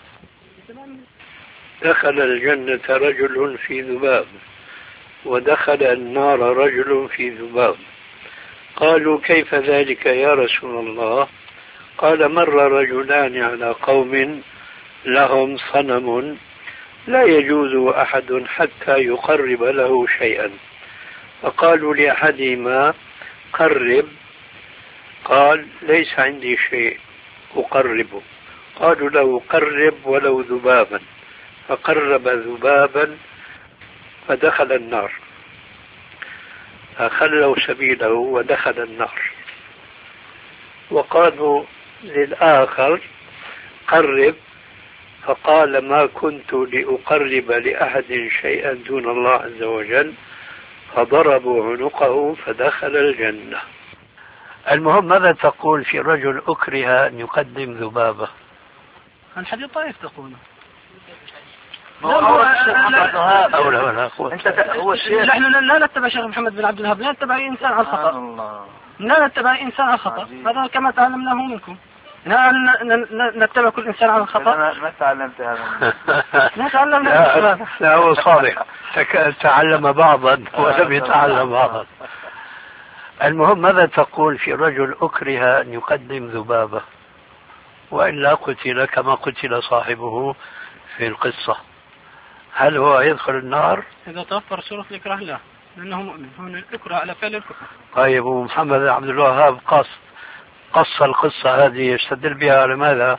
[SPEAKER 3] دخل الجنة رجل في ذباب، ودخل النار رجل في ذباب. قالوا كيف ذلك يا رسول الله؟ قال مر رجلان على قوم لهم صنم لا يجوز أحد حتى يقرب له شيئا، فقالوا لأحدهما قرب، قال ليس عندي شيء أقربه. قالوا له قرب ولو ذبابا، فقرب ذبابا فدخل النار، فخلوا سبيله ودخل النار. وقالوا للآخر قرب، فقال ما كنت لأقرب لأحد شيئا دون الله عز وجل، فضربوا عنقه فدخل الجنة. المهم ماذا تقول في رجل أكره أن يقدم ذبابة؟
[SPEAKER 4] الحديث طائف تقوله. نحن لا نتبع شيخ محمد بن عبد الوهاب، لا نتبع إنسان على الخطأ، لا نتبع إنسان على الخطأ، هذا كما تعلمناه منكم. نتبع كل إنسان على الخطأ.
[SPEAKER 5] ما تعلمت هذا.
[SPEAKER 4] ما تعلمنا.
[SPEAKER 3] لا هو صادق، تعلم بعضا ولم يتعلم بعضا. المهم ماذا تقول في رجل أكره أن يقدم ذبابة وإلا قتل كما قتل صاحبه في القصة؟ هل هو يدخل النار؟
[SPEAKER 4] إذا توفر صورة الإكراه لا، لأنه مؤمن، هو الإكراه على فعل الكفر.
[SPEAKER 3] طيب ومحمد بن عبد الوهاب قص القصة هذه يستدل بها على ماذا؟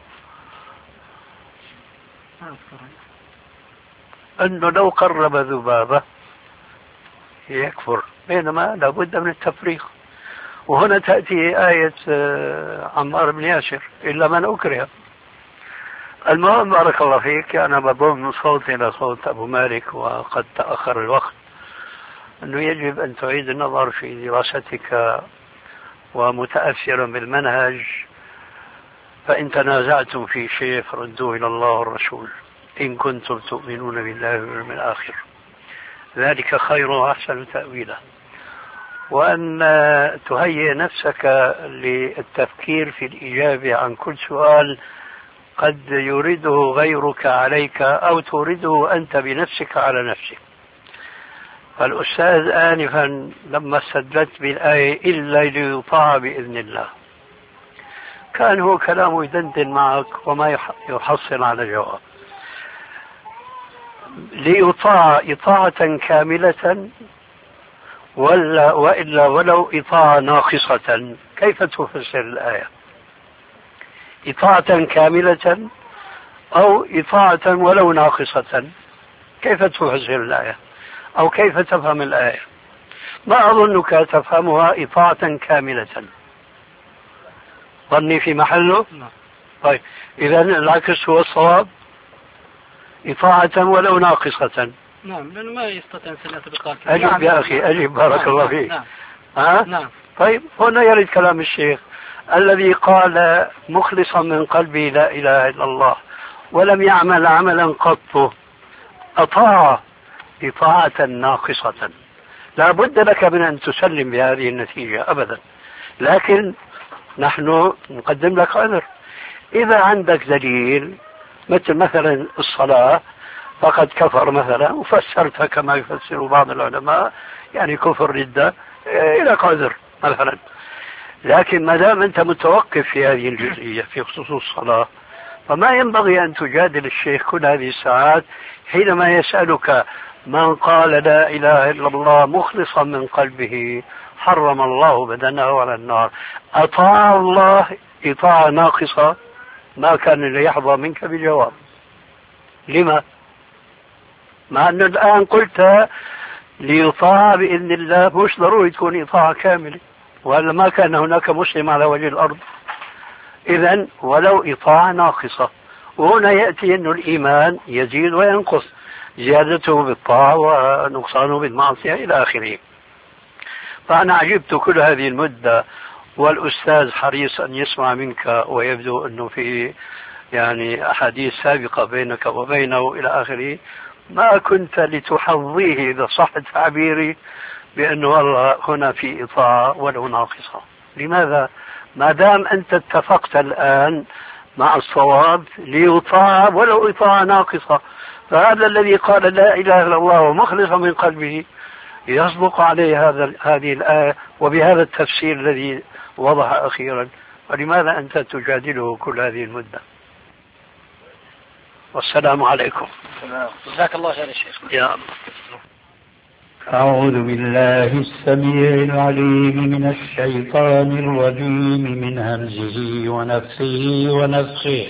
[SPEAKER 3] أنه لو قرب ذبابة يكفر، بينما لابد من التفريق. وهنا تأتي آية عمار بن ياسر إلا من أكره. المهم بارك الله فيك، أنا بضم صوتي إلى صوت أبو مالك وقد تأخر الوقت، أنه يجب أن تعيد النظر في دراستك ومتأثرا بالمنهج، فإن تنازعتم في شيء فردوه إلى الله والرسول إن كنتم تؤمنون بالله واليوم الآخر، ذلك خير وأحسن تأويلا. وأن تهيئ نفسك للتفكير في الإجابة عن كل سؤال قد يريده غيرك عليك أو تريده أنت بنفسك على نفسك. فالأستاذ آنفا لما استدلت بالآية إلا ليطاع بإذن الله، كان هو كلامه يدندن معك وما يحصل على جواب. ليطاع إطاعة كاملة وإلا ولو إطاعة ناقصة، كيف تفسر الآية؟ إطاعة كاملة أو إطاعة ولو ناقصة، كيف تفسر الآية أو كيف تفهم الآية؟ ما أظنك تفهمها إطاعة كاملة. ظني في محله؟ طيب إذا العكس هو الصواب، إطاعة ولو ناقصة.
[SPEAKER 4] نعم، لأنه ما يستطيع أن يتبقى.
[SPEAKER 3] أجب يا أخي أجب، بارك الله فيك.
[SPEAKER 4] نعم.
[SPEAKER 3] نعم. طيب هنا يرد كلام الشيخ الذي قال مخلصا من قلبه لا إله إلا الله ولم يعمل عملا قط، أطاع إطاعة ناقصة. لا بد لك من أن تسلم بهذه النتيجة أبدا، لكن نحن نقدم لك عذر. إذا عندك دليل مثلا الصلاة فقد كفر مثلا وفسرتها كما يفسر بعض العلماء يعني كفر ردة، إلى عذر مثلا. لكن ما دام أنت متوقف في هذه الجزئية في خصوص الصلاة فما ينبغي أن تجادل الشيخ كل هذه الساعات حينما يسألك من قال لا إله إلا الله مخلصا من قلبه حرم الله بدنه على النار. أطاع الله إطاعة ناقصة ما كان ليحظى منك بجواب. لما؟ مع أن الآن قلت ليطاع بإذن الله، مش ضروري تكون إطاعة كاملة، وإلا ما كان هناك مسلم على وجه الأرض. إذن ولو إطاعة ناقصة. وهنا يأتي أن الإيمان يزيد وينقص، زيادته بالطاعة ونقصانه بالمعصية إلى آخره. فأنا عجبت كل هذه المدة والأستاذ حريص أن يسمع منك، ويبدو أنه في يعني أحاديث سابقة بينك وبينه إلى آخره. ما كنت لتحظيه إذا صح تعبيري بأنه والله هنا في إطاعة ولو ناقصة. لماذا؟ ما دام أنت اتفقت الآن مع الصواب ليطاع ولو إطاعة ناقصة، فهذا الذي قال لا إله إلا الله ومخلصا من قلبه يصدق عليه هذه الآية وبهذا التفسير الذي وضح أخيرا. ولماذا أنت تجادله كل هذه المدة؟ والسلام عليكم.
[SPEAKER 2] جزاك الله خير يا شيخ.
[SPEAKER 3] يا أعوذ بالله السميع العليم من الشيطان الرجيم من همزه ونفسه ونفخه.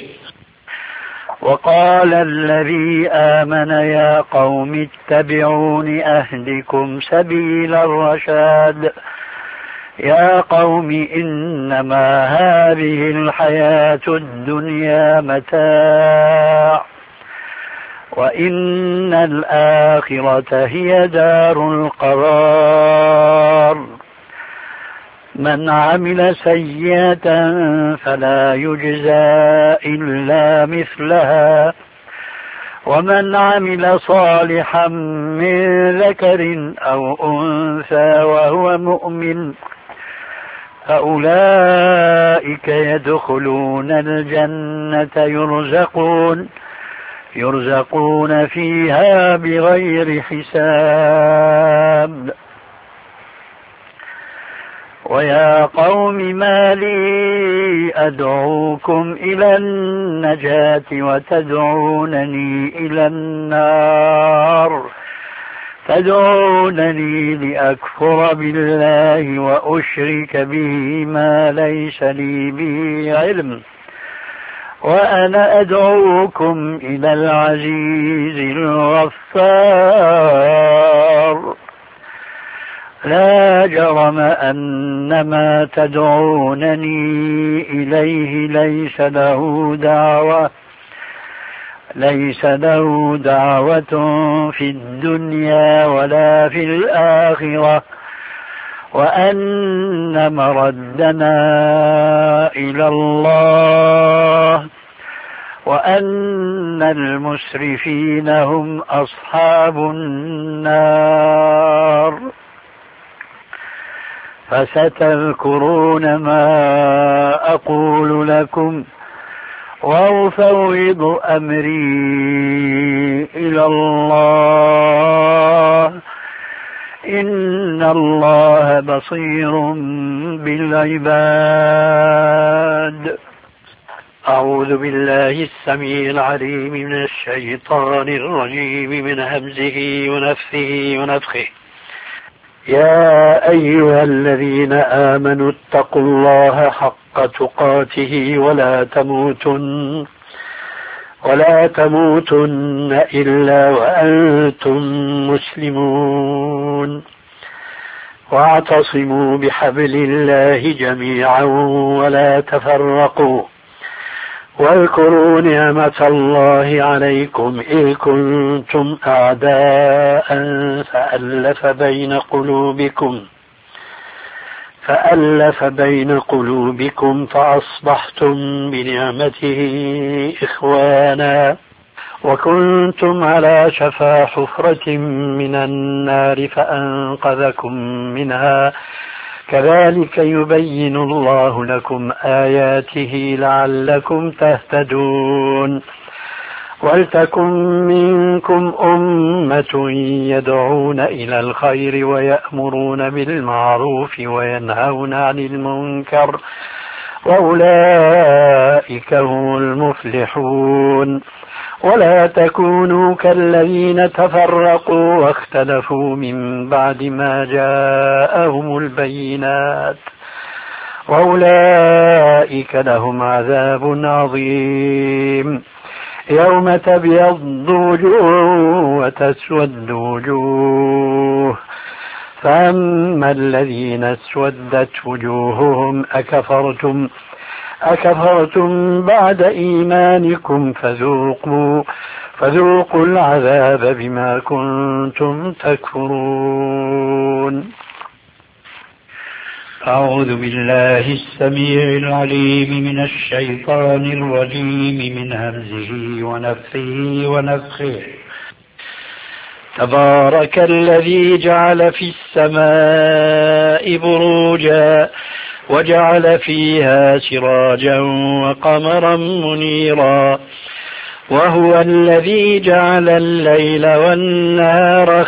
[SPEAKER 3] وقال الذي آمن يا قوم اتبعون أهدكم سبيل الرشاد. يا قوم إنما هذه الحياة الدنيا متاع وإن الآخرة هي دار القرار. من عمل سيئة فلا يجزى إلا مثلها ومن عمل صالحا من ذكر أو أنثى وهو مؤمن فأولئك يدخلون الجنة يرزقون فيها بغير حساب. ويا قوم ما لي أدعوكم إلى النجاة وتدعونني إلى النار. تدعونني لأكفر بالله وأشرك به ما ليس لي به علم وأنا أدعوكم إلى العزيز الغفار. لا جرم أن ما تدعونني إليه ليس له دعوة في الدنيا ولا في الآخرة وأن مردنا إلى الله وأن المسرفين هم أصحاب النار. فستذكرون ما أقول لكم وأفوض أمري إلى الله إن الله بصير بالعباد. أعوذ بالله السميع العليم من الشيطان الرجيم من همزه ونفثه ونفخه. يا أيها الذين آمنوا اتقوا الله حق تقاته ولا تموتن إلا وأنتم مسلمون. واعتصموا بحبل الله جميعا ولا تفرقوا واذكروا نعمة الله عليكم إذ كنتم أعداء فألف بين قلوبكم فأصبحتم بنعمته إخوانا وكنتم على شفا حفرة من النار فأنقذكم منها كذلك يبين الله لكم آياته لعلكم تهتدون. ولتكن منكم أمة يدعون إلى الخير ويأمرون بالمعروف وينهون عن المنكر وأولئك هم المفلحون. ولا تكونوا كالذين تفرقوا واختلفوا من بعد ما جاءهم البينات، وأولئك لهم عذاب عظيم. يوم تبيض وجوه وتسود وجوه، فأما الذين اسودت وجوههم أكفرتم بعد إيمانكم فذوقوا العذاب بما كنتم تكفرون. أعوذ بالله السميع العليم من الشيطان الرجيم من همزه ونفخه ونفخه. تبارك الذي جعل في السماء بروجا وجعل فيها سراجا وقمرا منيرا، وهو الذي جعل الليل والنهار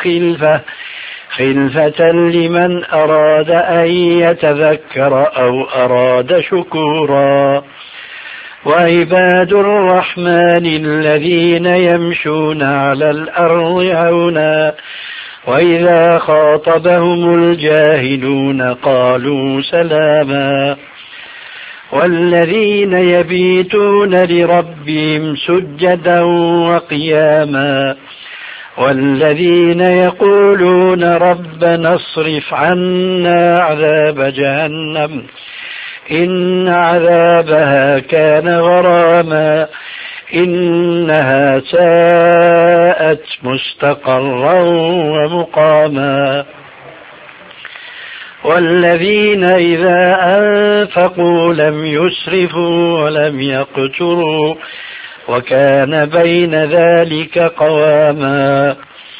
[SPEAKER 3] خلفة لمن أراد أن يتذكر أو أراد شكورا. وعباد الرحمن الذين يمشون على الأرض هونا وإذا خاطبهم الجاهلون قالوا سلاما. والذين يبيتون لربهم سجدا وقياما، والذين يقولون ربنا اصرف عنا عذاب جهنم إن عذابها كان غراما إنها ساءت مستقرا ومقاما. والذين إذا أنفقوا لم يسرفوا ولم يقتروا وكان بين ذلك قواما.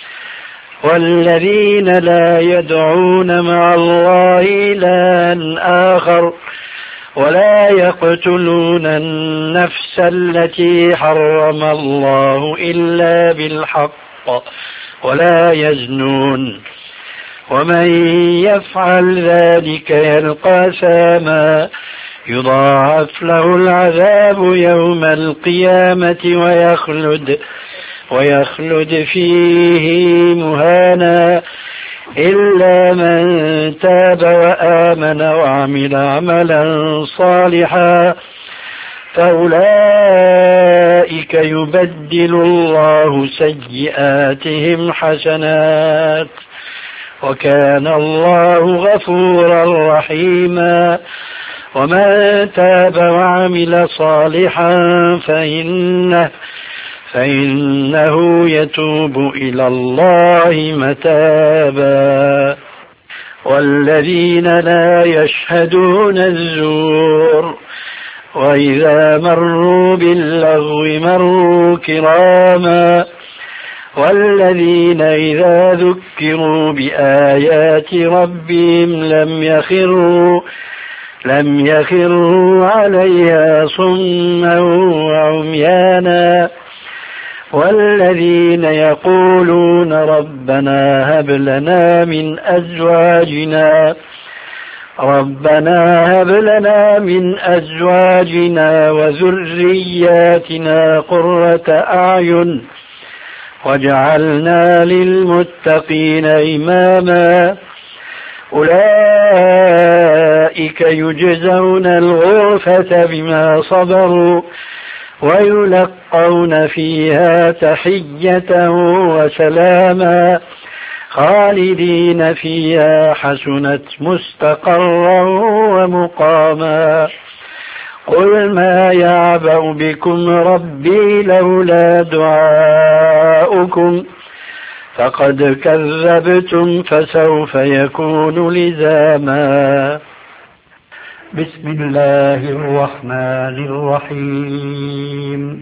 [SPEAKER 3] والذين لا يدعون مع الله إلها آخر ولا يقتلون النفس التي حرم الله إلا بالحق ولا يزنون ومن يفعل ذلك يلقى أثاما يضاعف له العذاب يوم القيامة ويخلد فيه مهانا إلا من تاب وآمن وعمل عملا صالحا فأولئك يبدل الله سيئاتهم حسنات وكان الله غفورا رحيما. ومن تاب وعمل صالحا فإنه يتوب إلى الله متابا. والذين لا يشهدون الزور وإذا مروا باللغو مروا كراما. والذين إذا ذكروا بآيات ربهم لم يخروا عليها صما وعميانا. والذين يقولون ربنا هب لنا من أزواجنا وذرياتنا قرة أعين واجعلنا للمتقين إماما. أولئك يجزون الغرفة بما صبروا ويلقون فيها تحية وسلاما خالدين فيها حسنت مستقرا ومقاما. قل ما يعبأ بكم ربي لولا دعاؤكم فقد كذبتم فسوف يكون لزاما. بسم الله الرحمن الرحيم.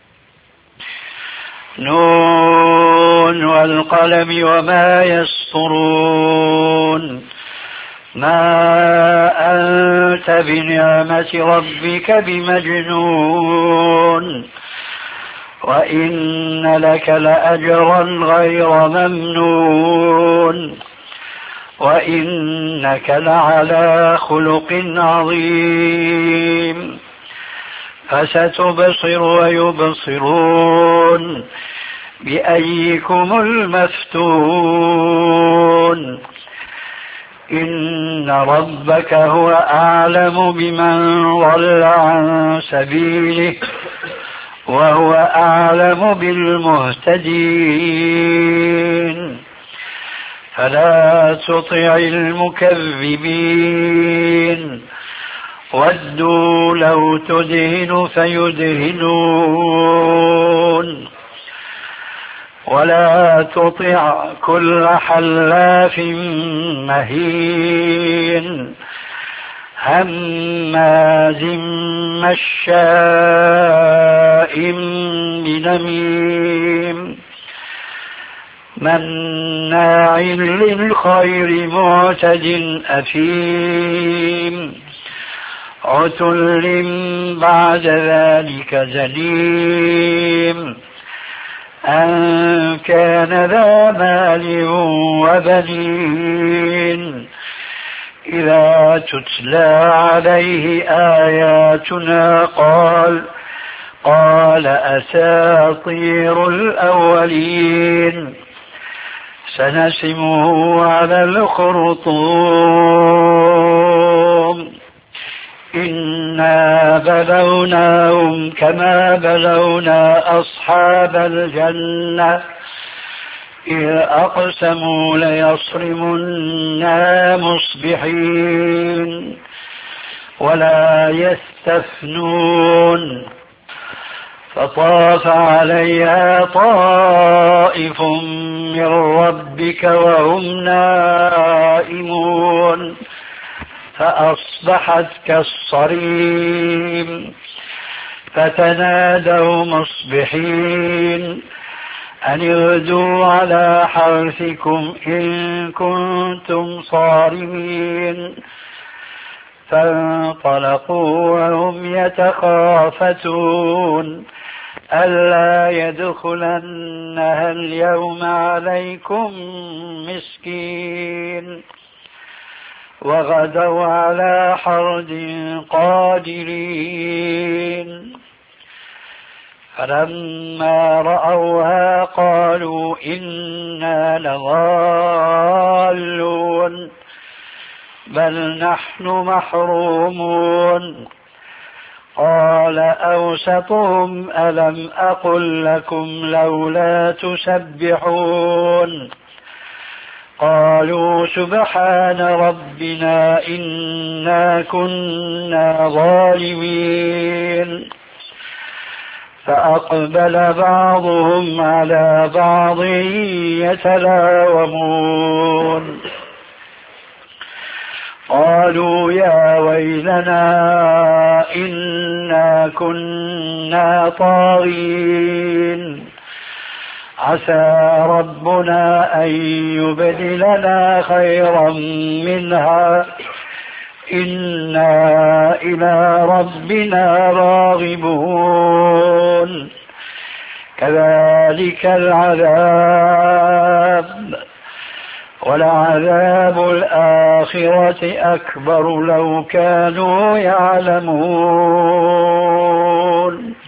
[SPEAKER 3] نون والقلم وما يسطرون. ما أنت بنعمة ربك بمجنون وإن لك لأجرا غير ممنون.
[SPEAKER 6] وإنك لعلى خلق عظيم فستبصر ويبصرون بأيكم المفتون إن ربك هو أعلم بمن ضل عن سبيله وهو أعلم بالمهتدين فلا تطع المكذبين ودوا لو تدهن فيدهنون ولا تطع كل حلاف مهين هماز مشاء بنميم مناع للخير معتد أثيم عتل بعد ذلك زنيم أن كان ذا مال وبنين إذا تتلى عليه آياتنا قال أساطير الأولين سنسمه على الخرطوم إنا بلوناهم كما بلونا أصحاب الجنة إذ أقسموا ليصرمنها مصبحين ولا يستثنون فطاف عليها طائف من ربك وهم نائمون فأصبحت كالصريم فتنادوا مصبحين أن اغدوا على حرثكم إن كنتم صارمين فانطلقوا وهم يتخافتون ألا يدخلنها اليوم عليكم مسكين وغدوا على حرد قادرين فلما رأوها قالوا إنا لضالون بل نحن محرومون قال أوسطهم ألم أقل لكم لولا تسبحون قالوا سبحان ربنا إنا كنا ظالمين فأقبل بعضهم على بعض يتلاومون قالوا يا ويلنا إنا كنا طاغين عسى ربنا أن يبدلنا خيرا منها إنا إلى ربنا راغبون كذلك العذاب ولعذاب الآخرة أكبر لو كانوا يعلمون